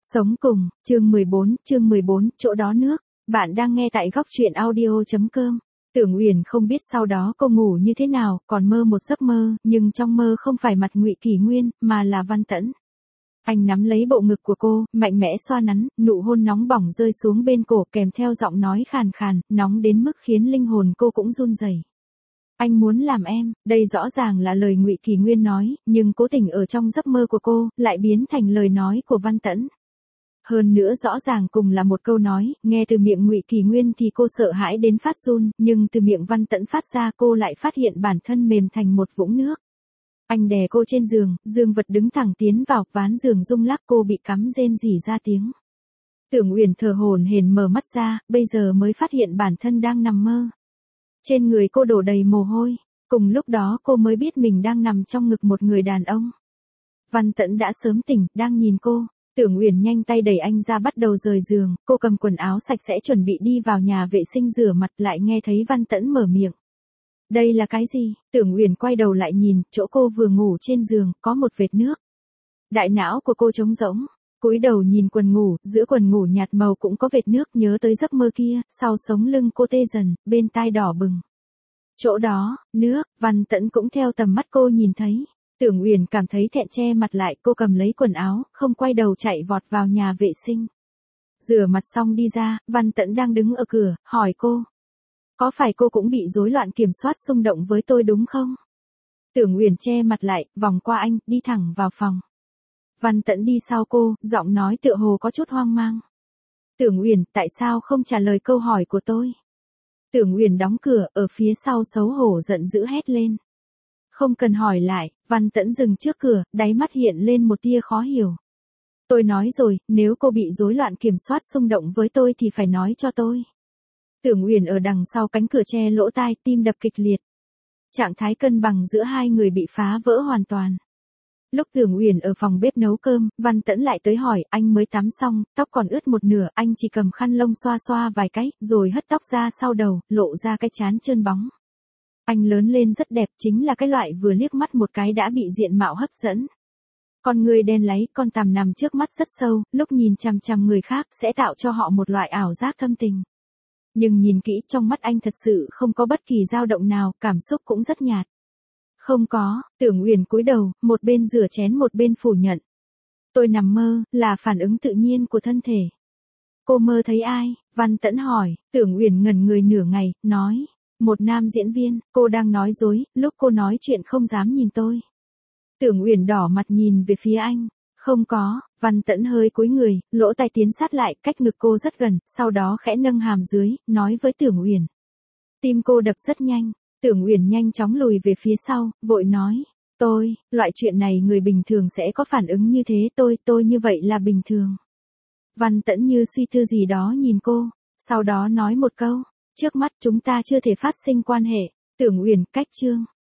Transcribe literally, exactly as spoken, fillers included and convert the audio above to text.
Sống cùng, chương mười bốn, chương mười bốn, chỗ đó nước. Bạn đang nghe tại góc truyện audio.com. Tưởng Uyển không biết sau đó cô ngủ như thế nào, còn mơ một giấc mơ, nhưng trong mơ không phải mặt Ngụy Kỷ Nguyên, mà là Văn Tẫn. Anh nắm lấy bộ ngực của cô, mạnh mẽ xoa nắn, nụ hôn nóng bỏng rơi xuống bên cổ kèm theo giọng nói khàn khàn, nóng đến mức khiến linh hồn cô cũng run rẩy. Anh muốn làm em, đây rõ ràng là lời Ngụy Kỷ Nguyên nói, nhưng cố tình ở trong giấc mơ của cô, lại biến thành lời nói của Văn Tẫn. Hơn nữa rõ ràng cùng là một câu nói, nghe từ miệng Ngụy Kỷ Nguyên thì cô sợ hãi đến phát run, nhưng từ miệng Văn Tẫn phát ra cô lại phát hiện bản thân mềm thành một vũng nước. Anh đè cô trên giường, dương vật đứng thẳng tiến vào, ván giường rung lắc, cô bị cắm rên rỉ ra tiếng. Tưởng Uyển thở hổn hển mở mắt ra, bây giờ mới phát hiện bản thân đang nằm mơ. Trên người cô đổ đầy mồ hôi, cùng lúc đó cô mới biết mình đang nằm trong ngực một người đàn ông. Văn Tẫn đã sớm tỉnh, đang nhìn cô. Tưởng Uyển nhanh tay đẩy anh ra bắt đầu rời giường, cô cầm quần áo sạch sẽ chuẩn bị đi vào nhà vệ sinh rửa mặt, lại nghe thấy Văn Tẫn mở miệng. Đây là cái gì? Tưởng Uyển quay đầu lại nhìn, chỗ cô vừa ngủ trên giường, có một vệt nước. Đại não của cô trống rỗng, cúi đầu nhìn quần ngủ, giữa quần ngủ nhạt màu cũng có vệt nước, nhớ tới giấc mơ kia, sau sống lưng cô tê dần, bên tai đỏ bừng. Chỗ đó, nước, Văn Tẫn cũng theo tầm mắt cô nhìn thấy. Tưởng Uyển cảm thấy thẹn che mặt lại, cô cầm lấy quần áo, không quay đầu chạy vọt vào nhà vệ sinh. Rửa mặt xong đi ra, Văn Tẫn đang đứng ở cửa, hỏi cô. Có phải cô cũng bị rối loạn kiểm soát xung động với tôi đúng không? Tưởng Uyển che mặt lại, vòng qua anh, đi thẳng vào phòng. Văn Tẫn đi sau cô, giọng nói tựa hồ có chút hoang mang. Tưởng Uyển, tại sao không trả lời câu hỏi của tôi? Tưởng Uyển đóng cửa, ở phía sau xấu hổ giận dữ hét lên. Không cần hỏi lại, Văn Tẫn dừng trước cửa, đáy mắt hiện lên một tia khó hiểu. Tôi nói rồi, nếu cô bị rối loạn kiểm soát xung động với tôi thì phải nói cho tôi. Tưởng Uyển ở đằng sau cánh cửa che lỗ tai, tim đập kịch liệt. Trạng thái cân bằng giữa hai người bị phá vỡ hoàn toàn. Lúc Tưởng Uyển ở phòng bếp nấu cơm, Văn Tẫn lại tới hỏi, anh mới tắm xong, tóc còn ướt một nửa, anh chỉ cầm khăn lông xoa xoa vài cái, rồi hất tóc ra sau đầu, lộ ra cái trán trơn bóng. Anh lớn lên rất đẹp, chính là cái loại vừa liếc mắt một cái đã bị diện mạo hấp dẫn. Con người đen láy, con tằm nằm trước mắt rất sâu, lúc nhìn chằm chằm người khác sẽ tạo cho họ một loại ảo giác thâm tình. Nhưng nhìn kỹ trong mắt anh thật sự không có bất kỳ dao động nào, cảm xúc cũng rất nhạt. Không có, Tưởng Uyển cúi đầu, một bên rửa chén một bên phủ nhận. Tôi nằm mơ, là phản ứng tự nhiên của thân thể. Cô mơ thấy ai? Văn Tẫn hỏi. Tưởng Uyển ngẩn người nửa ngày, nói. Một nam diễn viên, cô đang nói dối, lúc cô nói chuyện không dám nhìn tôi. Tưởng Uyển đỏ mặt nhìn về phía anh. Không có, Văn Tẫn hơi cúi người, lỗ tai tiến sát lại, cách ngực cô rất gần, sau đó khẽ nâng hàm dưới, nói với Tưởng Uyển. Tim cô đập rất nhanh, Tưởng Uyển nhanh chóng lùi về phía sau, vội nói. Tôi, loại chuyện này người bình thường sẽ có phản ứng như thế, tôi, tôi như vậy là bình thường. Văn Tẫn như suy tư gì đó nhìn cô, sau đó nói một câu. Trước mắt chúng ta chưa thể phát sinh quan hệ. Tưởng Uyển, cách chương.